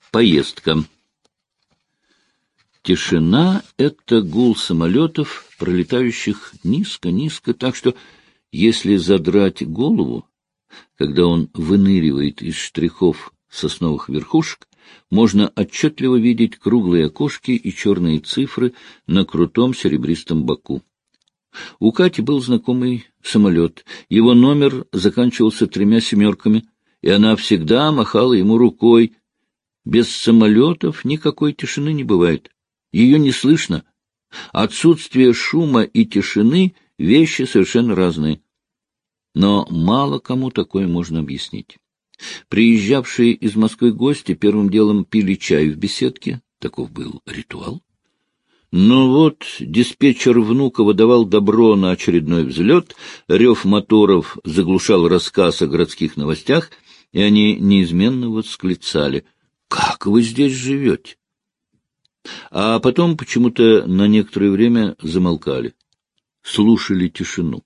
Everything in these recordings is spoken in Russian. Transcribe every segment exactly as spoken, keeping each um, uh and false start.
Поездка. Тишина — это гул самолетов, пролетающих низко-низко, так что, если задрать голову, когда он выныривает из штрихов сосновых верхушек, можно отчетливо видеть круглые окошки и черные цифры на крутом серебристом боку. У Кати был знакомый самолет. Его номер заканчивался тремя семерками, и она всегда махала ему рукой. Без самолетов никакой тишины не бывает. Ее не слышно. Отсутствие шума и тишины — вещи совершенно разные. Но мало кому такое можно объяснить. Приезжавшие из Москвы гости первым делом пили чай в беседке. Таков был ритуал. Но вот диспетчер Внукова давал добро на очередной взлет, рев моторов заглушал рассказ о городских новостях, и они неизменно восклицали: «Как вы здесь живете?» А потом почему-то на некоторое время замолкали, слушали тишину.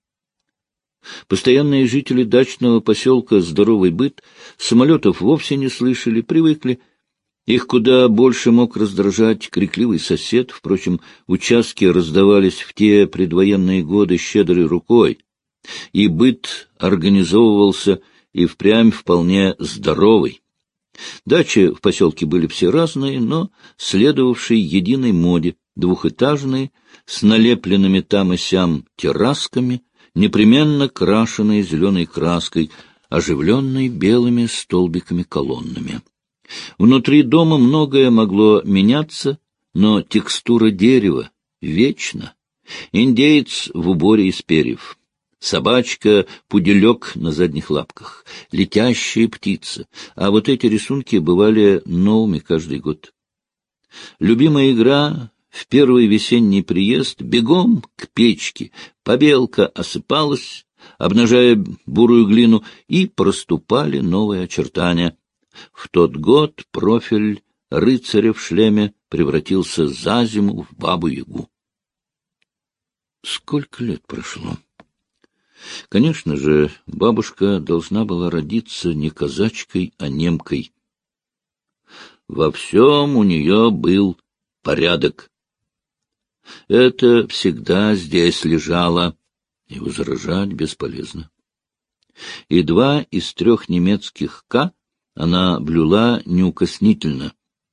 Постоянные жители дачного поселка «Здоровый быт» самолетов вовсе не слышали, привыкли. Их куда больше мог раздражать крикливый сосед. Впрочем, участки раздавались в те предвоенные годы щедрой рукой, и быт организовывался и впрямь вполне здоровый. Дачи в поселке были все разные, но следовавшие единой моде, двухэтажные, с налепленными там и сям террасками, непременно крашенные зеленой краской, оживленной белыми столбиками-колоннами. Внутри дома многое могло меняться, но текстура дерева вечна. Индеец в уборе из перьев, собачка-пуделек на задних лапках, летящая птица, а вот эти рисунки бывали новыми каждый год. Любимая игра в первый весенний приезд — бегом к печке, побелка осыпалась, обнажая бурую глину, и проступали новые очертания. В тот год профиль рыцаря в шлеме превратился за зиму в бабу-ягу. Сколько лет прошло? Конечно же, бабушка должна была родиться не казачкой, а немкой. Во всем у нее был порядок. Это всегда здесь лежало, и возражать бесполезно. И два из трех немецких «К» она блюла неукоснительно.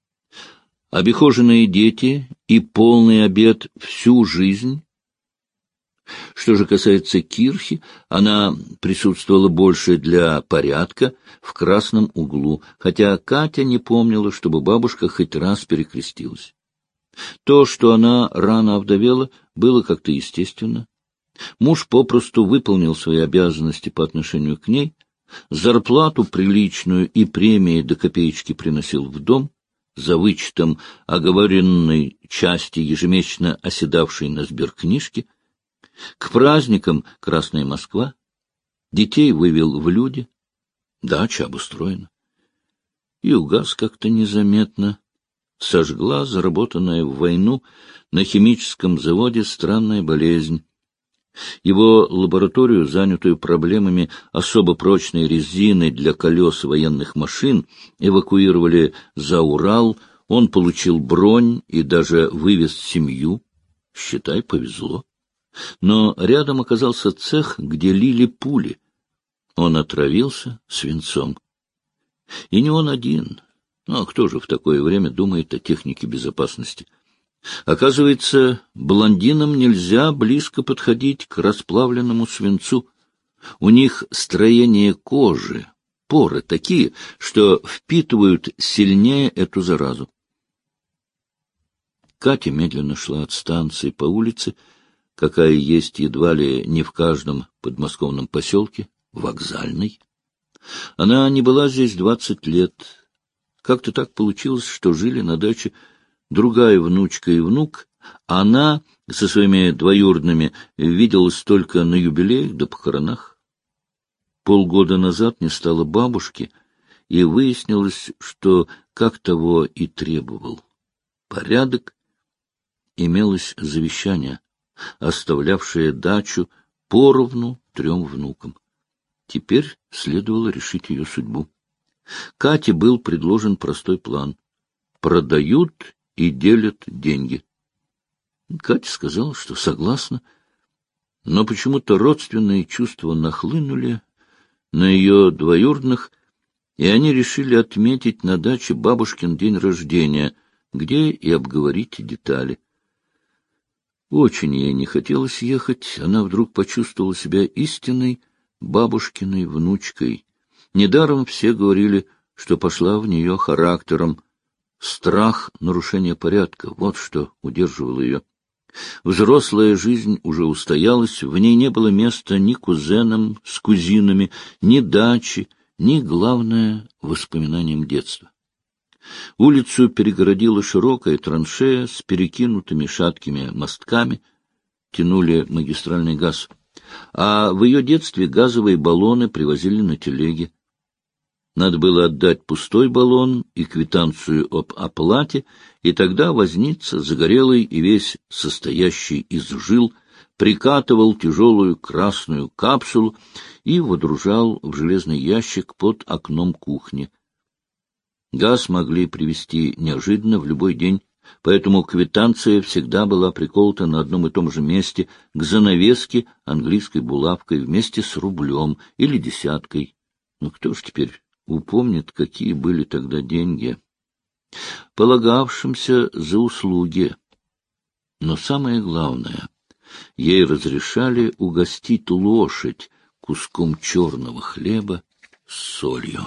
Обихоженные дети и полный обед всю жизнь. Что же касается кирхи, она присутствовала больше для порядка в красном углу, хотя Катя не помнила, чтобы бабушка хоть раз перекрестилась. То, что она рано овдовела, было как-то естественно. Муж попросту выполнил свои обязанности по отношению к ней, зарплату приличную и премии до копеечки приносил в дом, за вычетом оговоренной части, ежемесячно оседавшей на сберкнижке. К праздникам Красная Москва. Детей вывел в люди. Дача обустроена. И угас как-то незаметно. Сожгла заработанная в войну на химическом заводе странная болезнь. Его лабораторию, занятую проблемами особо прочной резины для колес военных машин, эвакуировали за Урал. Он получил бронь и даже вывез семью. Считай, повезло. Но рядом оказался цех, где лили пули. Он отравился свинцом. И не он один. Ну, а кто же в такое время думает о технике безопасности? Оказывается, блондинам нельзя близко подходить к расплавленному свинцу. У них строение кожи, поры такие, что впитывают сильнее эту заразу. Катя медленно шла от станции по улице, какая есть едва ли не в каждом подмосковном поселке, Вокзальной. Она не была здесь двадцать лет. Как-то так получилось, что жили на даче другая внучка и внук, а она со своими двоюродными виделась только на юбилеях да похоронах. Полгода назад не стало бабушки, и выяснилось, что как того и требовал порядок, имелось завещание, оставлявшее дачу поровну трем внукам. Теперь следовало решить ее судьбу. Кате был предложен простой план. Продают и делят деньги. Катя сказала, что согласна, но почему-то родственные чувства нахлынули на ее двоюродных, и они решили отметить на даче бабушкин день рождения, где и обговорить детали. Очень ей не хотелось ехать, она вдруг почувствовала себя истинной бабушкиной внучкой. Недаром все говорили, что пошла в нее характером. Страх нарушения порядка — вот что удерживало ее. Взрослая жизнь уже устоялась, в ней не было места ни кузенам с кузинами, ни дачи, ни, главное, воспоминаниям детства. Улицу перегородила широкая траншея с перекинутыми шаткими мостками, тянули магистральный газ, а в ее детстве газовые баллоны привозили на телеге. Надо было отдать пустой баллон и квитанцию об оплате, и тогда возница, загорелый и весь состоящий из жил, прикатывал тяжелую красную капсулу и водружал в железный ящик под окном кухни. Газ могли привезти неожиданно в любой день, поэтому квитанция всегда была приколота на одном и том же месте к занавеске английской булавкой вместе с рублем или десяткой. Ну кто ж теперь упомнит, какие были тогда деньги, полагавшимся за услуги. Но самое главное, ей разрешали угостить лошадь куском черного хлеба с солью.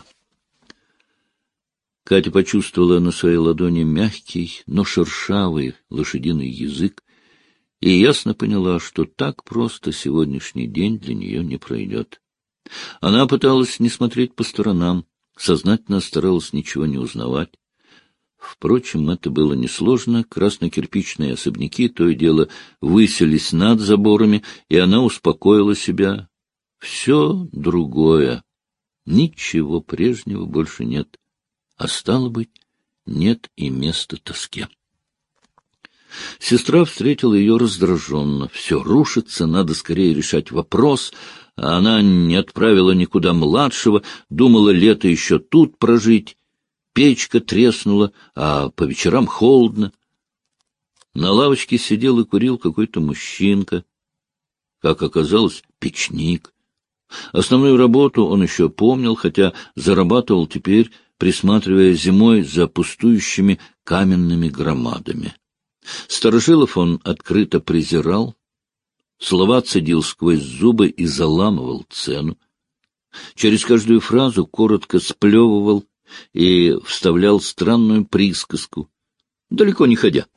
Катя почувствовала на своей ладони мягкий, но шершавый лошадиный язык и ясно поняла, что так просто сегодняшний день для нее не пройдет. Она пыталась не смотреть по сторонам, сознательно старалась ничего не узнавать. Впрочем, это было несложно. Краснокирпичные особняки то и дело высились над заборами, и она успокоила себя. Все другое. Ничего прежнего больше нет. А стало быть, нет и места тоске. Сестра встретила ее раздраженно. Все рушится, надо скорее решать вопрос. А она не отправила никуда младшего, думала лето еще тут прожить. Печка треснула, а по вечерам холодно. На лавочке сидел и курил какой-то мужчинка. Как оказалось, печник. Основную работу он еще помнил, хотя зарабатывал теперь, присматривая зимой за пустующими каменными громадами. Старожилов он открыто презирал, слова цедил сквозь зубы и заламывал цену. Через каждую фразу коротко сплевывал и вставлял странную присказку, далеко не ходя.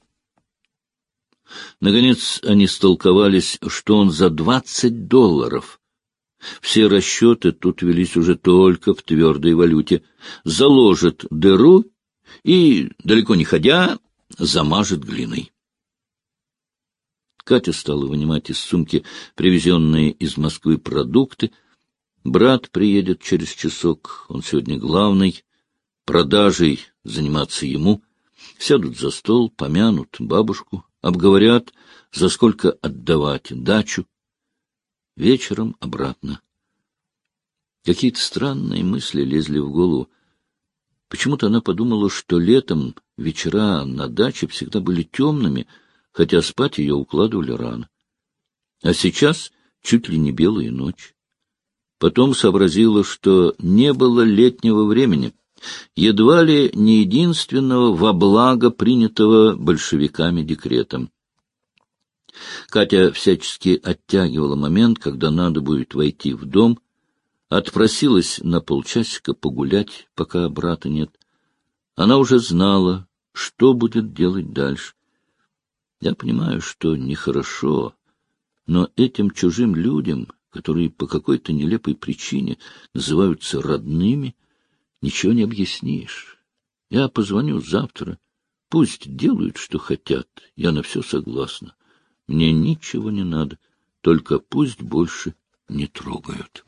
Наконец они столковались, что он за двадцать долларов. Все расчеты тут велись уже только в твердой валюте. Заложит дыру и, далеко не ходя, замажет глиной. Катя стала вынимать из сумки привезенные из Москвы продукты. Брат приедет через часок, он сегодня главный. Продажей заниматься ему. Сядут за стол, помянут бабушку, обговорят, за сколько отдавать дачу. Вечером обратно. Какие-то странные мысли лезли в голову. Почему-то она подумала, что летом вечера на даче всегда были темными, хотя спать ее укладывали рано. А сейчас чуть ли не белая ночь. Потом сообразила, что не было летнего времени, едва ли не единственного во благо принятого большевиками декретом. Катя всячески оттягивала момент, когда надо будет войти в дом, отпросилась на полчасика погулять, пока брата нет. Она уже знала, что будет делать дальше. Я понимаю, что нехорошо, но этим чужим людям, которые по какой-то нелепой причине называются родными, ничего не объяснишь. Я позвоню завтра, пусть делают, что хотят, я на все согласна. Мне ничего не надо, только пусть больше не трогают.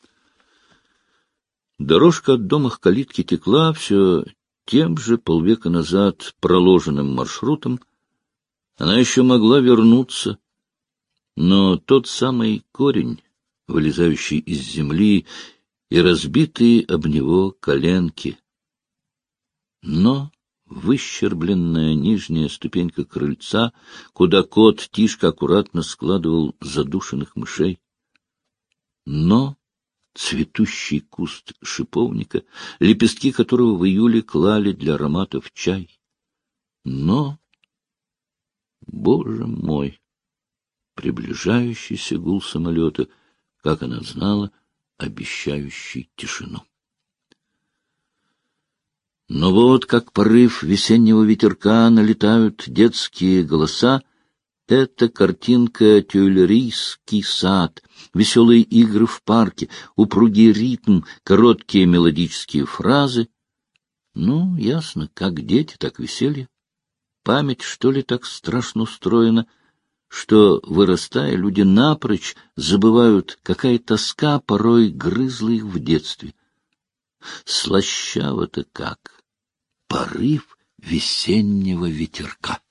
Дорожка от дома к калитке текла все тем же полвека назад проложенным маршрутом. Она еще могла вернуться, но тот самый корень, вылезающий из земли и разбитые об него коленки. Но выщербленная нижняя ступенька крыльца, куда кот Тишка аккуратно складывал задушенных мышей. Но цветущий куст шиповника, лепестки которого в июле клали для аромата в чай. Но, боже мой, приближающийся гул самолета, как она знала, обещающий тишину. Но вот как порыв весеннего ветерка налетают детские голоса. Это картинка «Тюильрийский сад», веселые игры в парке, упругий ритм, короткие мелодические фразы. Ну, ясно, как дети, так веселье. Память, что ли, так страшно устроена, что, вырастая, люди напрочь забывают, какая тоска порой грызла их в детстве. Слащаво-то как! Порыв весеннего ветерка.